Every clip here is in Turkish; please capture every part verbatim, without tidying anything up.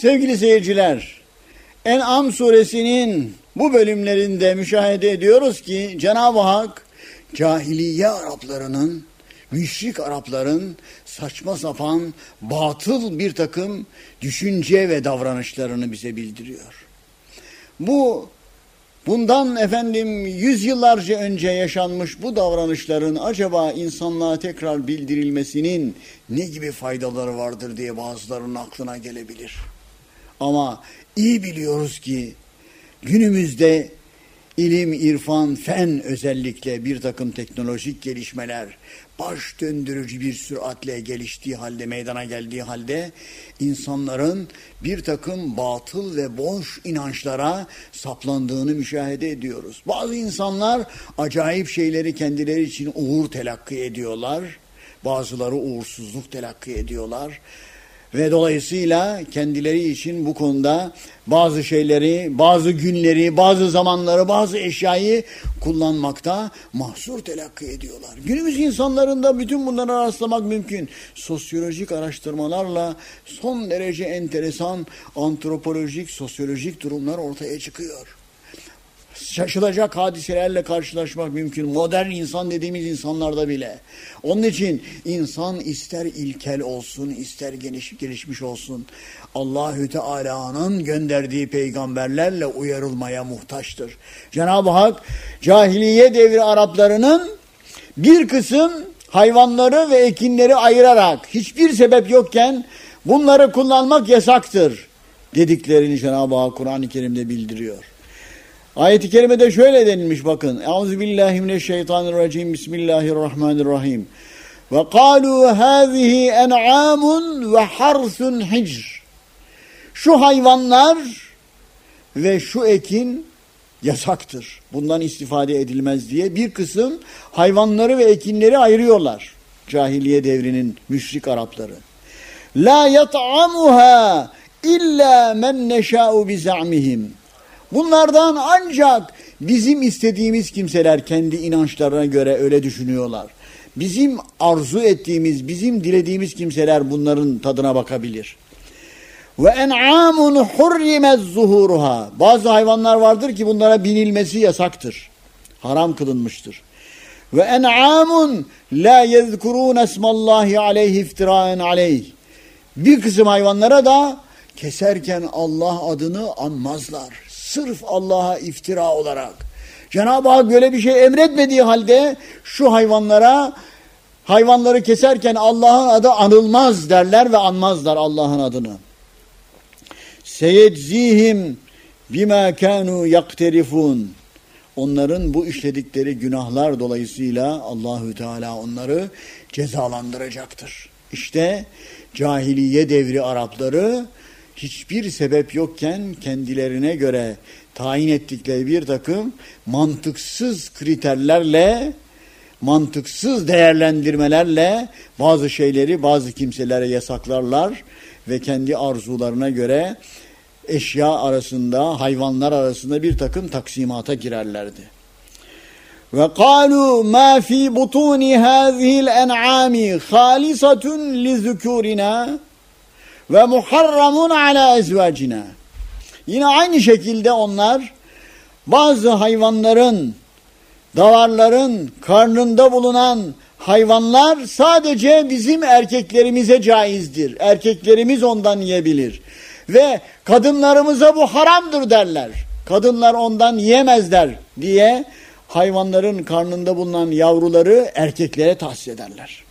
Sevgili seyirciler, En'am suresinin bu bölümlerinde müşahede ediyoruz ki Cenab-ı Hak cahiliye Araplarının, müşrik Arapların saçma sapan, batıl bir takım düşünce ve davranışlarını bize bildiriyor. Bu bundan efendim yüzyıllarca önce yaşanmış bu davranışların acaba insanlığa tekrar bildirilmesinin ne gibi faydaları vardır diye bazılarının aklına gelebilir. Ama iyi biliyoruz ki günümüzde ilim, irfan, fen özellikle bir takım teknolojik gelişmeler baş döndürücü bir süratle geliştiği halde, meydana geldiği halde insanların bir takım batıl ve boş inançlara saplandığını müşahede ediyoruz. Bazı insanlar acayip şeyleri kendileri için uğur telakki ediyorlar. Bazıları uğursuzluk telakki ediyorlar. Ve dolayısıyla kendileri için bu konuda bazı şeyleri, bazı günleri, bazı zamanları, bazı eşyayı kullanmakta mahsur telakki ediyorlar. Günümüz insanlarında bütün bunlara rastlamak mümkün. Sosyolojik araştırmalarla son derece enteresan antropolojik, sosyolojik durumlar ortaya çıkıyor. Şaşılacak hadiselerle karşılaşmak mümkün. Modern insan dediğimiz insanlarda bile. Onun için insan ister ilkel olsun, ister geniş, gelişmiş olsun, Allahü Teala'nın gönderdiği peygamberlerle uyarılmaya muhtaçtır. Cenab-ı Hak cahiliye devri Araplarının bir kısım hayvanları ve ekinleri ayırarak hiçbir sebep yokken bunları kullanmak yasaktır dediklerini Cenab-ı Hak Kur'an-ı Kerim'de bildiriyor. Ayet-i kerimede şöyle denilmiş bakın. Euzubillahimineşşeytanirracim. Bismillahirrahmanirrahim. Ve kâlû hâzihi en'âmun ve harsun hicr. Şu hayvanlar ve şu ekin yasaktır. Bundan istifade edilmez diye bir kısım hayvanları ve ekinleri ayırıyorlar. Cahiliye devrinin müşrik Arapları. La yat'amuha illa men neşâ'u biza'mihim. Bunlardan ancak bizim istediğimiz kimseler kendi inançlarına göre öyle düşünüyorlar. Bizim arzu ettiğimiz, bizim dilediğimiz kimseler bunların tadına bakabilir. Ve en'amun hurrimez zuhuruha. Bazı hayvanlar vardır ki bunlara binilmesi yasaktır. Haram kılınmıştır. Ve en'amun la yezkurun esmallahi aleyhi iftiraen aleyh. Bir kısım hayvanlara da keserken Allah adını anmazlar. Sırf Allah'a iftira olarak. Cenab-ı Hak böyle bir şey emretmediği halde şu hayvanlara, hayvanları keserken Allah'ın adı anılmaz derler ve anmazlar Allah'ın adını. Seyedzihim bima kanu yakterifun. Onların bu işledikleri günahlar dolayısıyla Allahü Teala onları cezalandıracaktır. İşte cahiliye devri Arapları hiçbir sebep yokken kendilerine göre tayin ettikleri bir takım mantıksız kriterlerle, mantıksız değerlendirmelerle bazı şeyleri bazı kimselere yasaklarlar ve kendi arzularına göre eşya arasında, hayvanlar arasında bir takım taksimata girerlerdi. Ve kâlû mâ fî butûni hâzihil en'âmi hâlisatun lizukurina ve muharramun ala ezvacina. Yine aynı şekilde onlar bazı hayvanların, davarların karnında bulunan hayvanlar sadece bizim erkeklerimize caizdir. Erkeklerimiz ondan yiyebilir. Ve kadınlarımıza bu haramdır derler. Kadınlar ondan yiyemezler diye hayvanların karnında bulunan yavruları erkeklere tahsis ederler.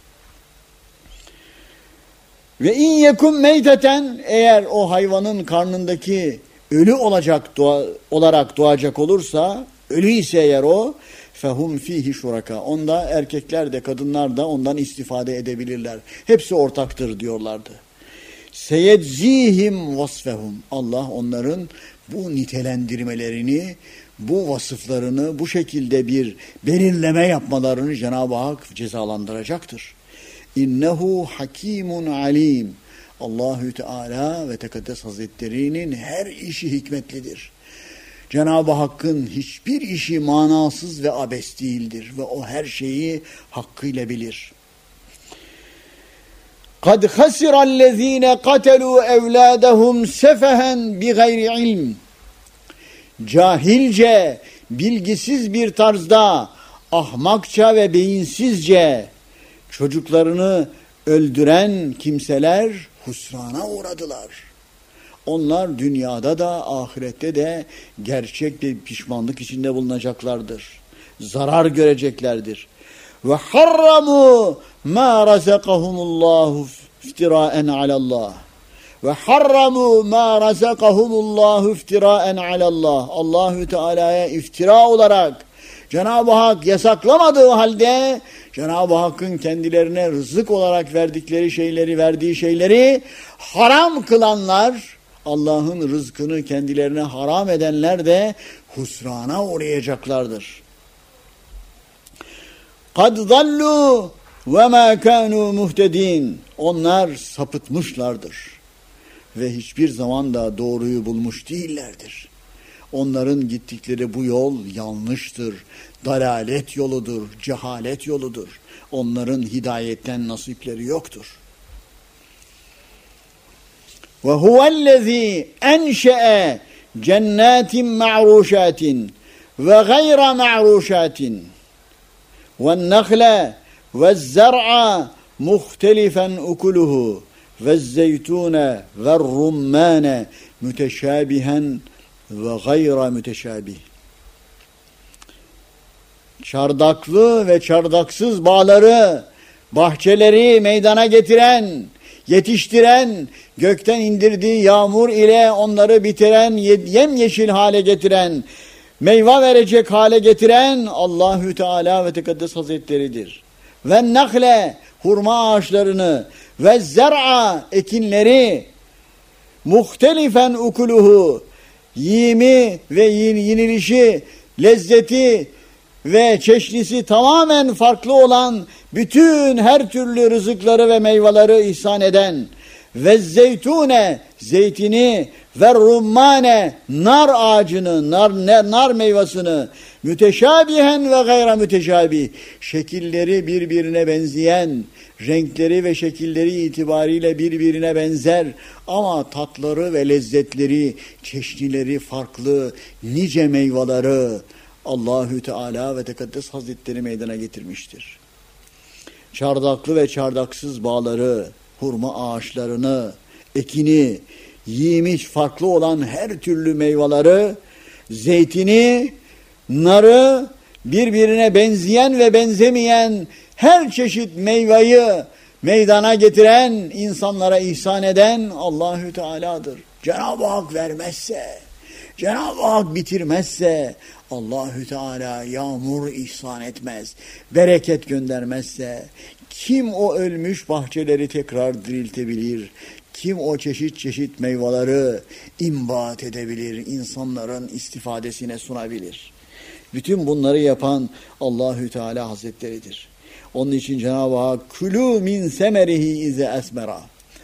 Ve in yekum meyteten, eğer o hayvanın karnındaki ölü olacak doğa, olarak doğacak olursa, ölü ise eğer o, fehum fihi şuraka. Onda erkekler de kadınlar da ondan istifade edebilirler. Hepsi ortaktır diyorlardı. Seyedzihim vasfehum. Allah onların bu nitelendirmelerini, bu vasıflarını, bu şekilde bir belirleme yapmalarını Cenab-ı Hak cezalandıracaktır. İnnehu hakimun alim. Allahü Teala ve Tekaddes Hazretleri'nin her işi hikmetlidir. Cenab-ı Hakk'ın hiçbir işi manasız ve abes değildir ve o her şeyi hakkıyla bilir. kad hasirallezine katelu evladahum sefehen bi gayri ilm. Cahilce, bilgisiz bir tarzda, ahmakça ve beyinsizce çocuklarını öldüren kimseler husrana uğradılar. Onlar dünyada da ahirette de gerçek bir pişmanlık içinde bulunacaklardır. Zarar göreceklerdir. Ve harramu ma razakahumullahu iftiraen alallah. Ve harramu ma razakahumullahu iftiraen alallah. Allahü Teala'ya iftira olarak Cenab-ı Hak yasaklamadığı halde Cenab-ı Hakk'ın kendilerine rızık olarak verdikleri şeyleri, verdiği şeyleri haram kılanlar, Allah'ın rızkını kendilerine haram edenler de husrana uğrayacaklardır. قَدْ ضَلُّوا وَمَا كَانُوا مُهْتَد۪ينَ. Onlar sapıtmışlardır ve hiçbir zaman da doğruyu bulmuş değillerdir. Onların gittikleri bu yol yanlıştır, dalalet yoludur, cehalet yoludur. Onların hidayetten nasipleri yoktur. وَهُوَ الَّذ۪ي اَنْشَأَ جَنَّاتٍ مَعْرُوشَاتٍ وَغَيْرَ مَعْرُوشَاتٍ وَالنَّخْلَ وَالزَّرْعَ مُخْتَلِفًا أُكُلُهُ وَالزَّيْتُونَ وَالرُّمَّانَ مُتَشَابِهًا وَغَيْرَ مُتَشَابِهٍ. Çardaklı ve çardaksız bağları, bahçeleri meydana getiren, yetiştiren, gökten indirdiği yağmur ile onları bitiren, yemyeşil hale getiren, meyve verecek hale getiren Allahü Teala ve Tekaddes Hazretleri'dir. Ve nakle, hurma ağaçlarını, ve zer'a, ekinleri, muhtelifen ukuluhu, yiyimi ve yenilişi, lezzeti ve çeşnisi tamamen farklı olan bütün her türlü rızıkları ve meyveleri ihsan eden, ve zeytune, zeytini, ve rummane, nar ağacını, nar, nar meyvasını, müteşabihen ve gayra müteşabih, şekilleri birbirine benzeyen, renkleri ve şekilleri itibariyle birbirine benzer ama tatları ve lezzetleri, çeşnileri farklı nice meyveleri Allahü Teala ve Tekaddes Hazretleri meydana getirmiştir. Çardaklı ve çardaksız bağları, hurma ağaçlarını, ekini, yiymiş farklı olan her türlü meyveleri, zeytini, narı, birbirine benzeyen ve benzemeyen her çeşit meyveyi meydana getiren, insanlara ihsan eden Allahü Teala'dır. Cenab-ı Hak vermezse, Cenab-ı Hak bitirmezse, Allahü Teala yağmur ihsan etmez, bereket göndermezse, kim o ölmüş bahçeleri tekrar diriltebilir? Kim o çeşit çeşit meyveleri imbat edebilir, insanların istifadesine sunabilir? Bütün bunları yapan Allahü Teala Hazretleri'dir. Onun için Cenab-ı Hak kulû min semerihi ize esmera.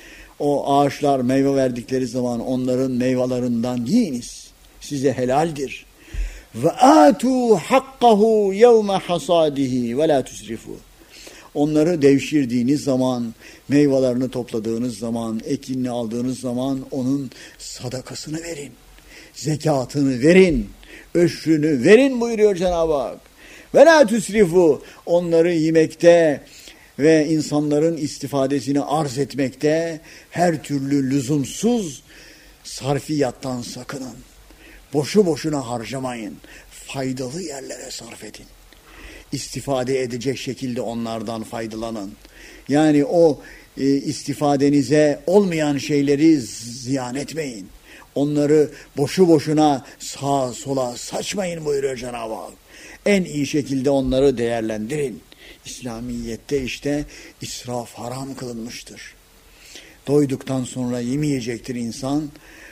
O ağaçlar meyve verdikleri zaman onların meyvelerinden yiyiniz. Size helaldir. Ve atu hakkahu yevme hasadihi ve la tusrifu. Onları devşirdiğiniz zaman, meyvelerini topladığınız zaman, ekinini aldığınız zaman onun sadakasını verin. Zekatını verin. Öşrünü verin buyuruyor Cenab-ı Hak. Ve la tusrifu, onları yemekte ve insanların istifadesini arz etmekte her türlü lüzumsuz sarfiyattan sakının. Boşu boşuna harcamayın. Faydalı yerlere sarf edin. İstifade edecek şekilde onlardan faydalanın. Yani o e, istifadenize olmayan şeyleri ziyan etmeyin. Onları boşu boşuna sağa sola saçmayın buyuruyor Cenab-ı Hak. En iyi şekilde onları değerlendirin. İslamiyet'te işte israf haram kılınmıştır. Doyduktan sonra yemeyecektir insan.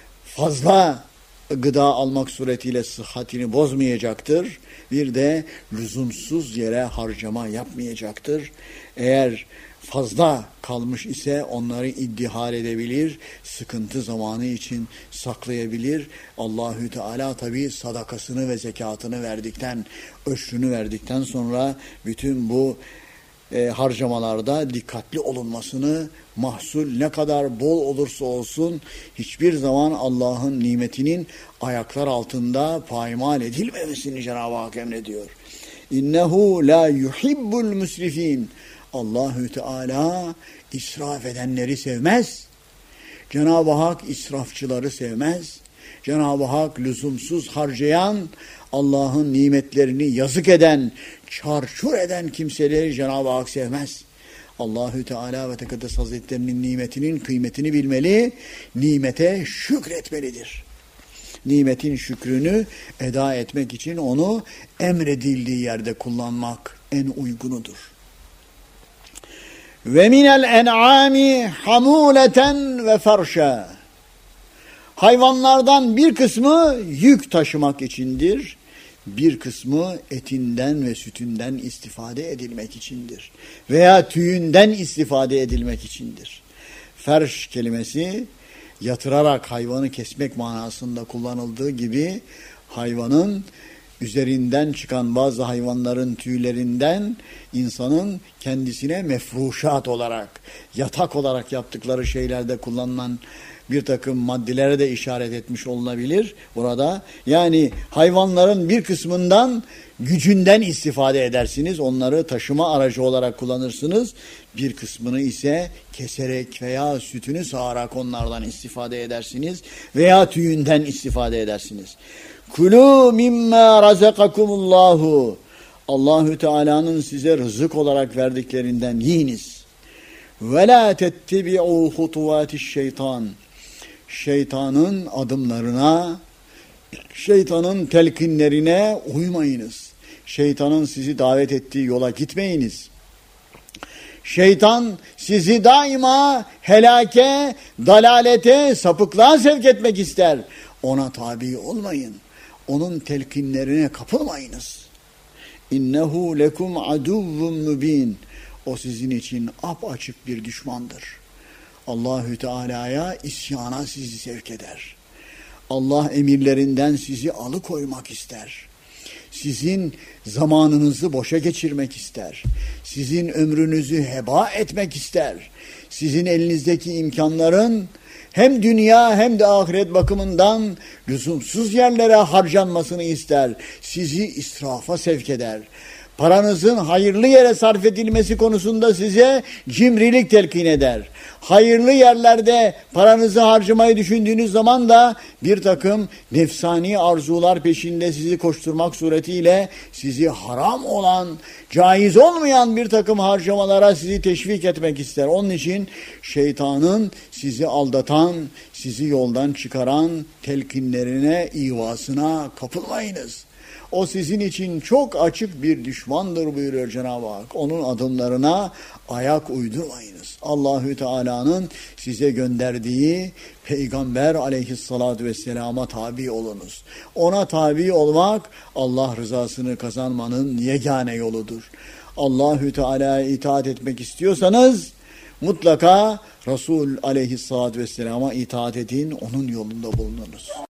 Fazla gıda almak suretiyle sıhhatini bozmayacaktır. Bir de lüzumsuz yere harcama yapmayacaktır. Eğer fazla kalmış ise onları iddihar edebilir, sıkıntı zamanı için saklayabilir. Allahü Teala tabii sadakasını ve zekatını verdikten, öşrünü verdikten sonra bütün bu e, harcamalarda dikkatli olunmasını, mahsul ne kadar bol olursa olsun hiçbir zaman Allah'ın nimetinin ayaklar altında payimal edilmemesini Cenab-ı Hak emrediyor. İnnehu la yuhibbul musrifin. Allahü Teala israf edenleri sevmez. Cenab-ı Hak israfçıları sevmez. Cenab-ı Hak lüzumsuz harcayan, Allah'ın nimetlerini yazık eden, çarçur eden kimseleri Cenab-ı Hak sevmez. Allahü Teala ve Tekaddes Hazretlerinin nimetinin kıymetini bilmeli, nimete şükretmelidir. Nimetin şükrünü eda etmek için onu emredildiği yerde kullanmak en uygunudur. Ve minel en'ami hamuleten ve ferşa. Hayvanlardan bir kısmı yük taşımak içindir, bir kısmı etinden ve sütünden istifade edilmek içindir veya tüyünden istifade edilmek içindir. Ferş kelimesi yatırarak hayvanı kesmek manasında kullanıldığı gibi hayvanın üzerinden çıkan bazı hayvanların tüylerinden insanın kendisine mefruşat olarak, yatak olarak yaptıkları şeylerde kullanılan bir takım maddelere de işaret etmiş olunabilir burada. Yani hayvanların bir kısmından gücünden istifade edersiniz. Onları taşıma aracı olarak kullanırsınız. Bir kısmını ise keserek veya sütünü sağarak onlardan istifade edersiniz. Veya tüyünden istifade edersiniz. Kulu mimma razakakumullahu. Allahü Teala'nın size rızık olarak verdiklerinden yiyiniz. Ve la tettebi'u hutuvatiş şeytan. Şeytanın adımlarına, şeytanın telkinlerine uymayınız. Şeytanın sizi davet ettiği yola gitmeyiniz. Şeytan sizi daima helake, dalalete, sapıklığa sevk etmek ister. Ona tabi olmayın. Onun telkinlerine kapılmayınız. İnnehu lekum aduvvun mübin. O sizin için apaçık bir düşmandır. Allahü Teala'ya isyana sizi sevk eder. Allah emirlerinden sizi alıkoymak ister. Sizin zamanınızı boşa geçirmek ister. Sizin ömrünüzü heba etmek ister. Sizin elinizdeki imkanların hem dünya hem de ahiret bakımından lüzumsuz yerlere harcanmasını ister. Sizi israfa sevk eder. Paranızın hayırlı yere sarf edilmesi konusunda size cimrilik telkin eder. Hayırlı yerlerde paranızı harcamayı düşündüğünüz zaman da bir takım nefsani arzular peşinde sizi koşturmak suretiyle sizi haram olan, caiz olmayan bir takım harcamalara sizi teşvik etmek ister. Onun için şeytanın sizi aldatan, sizi yoldan çıkaran telkinlerine, ivasına kapılmayınız. O sizin için çok açık bir düşmandır buyuruyor Cenab-ı Hak. Onun adımlarına ayak uydurmayınız. Allahü Teala'nın size gönderdiği Peygamber aleyhissalatu vesselama tabi olunuz. Ona tabi olmak Allah rızasını kazanmanın yegane yoludur. Allahü Teala'ya itaat etmek istiyorsanız mutlaka Resul aleyhissalatu vesselama itaat edin, onun yolunda bulununuz.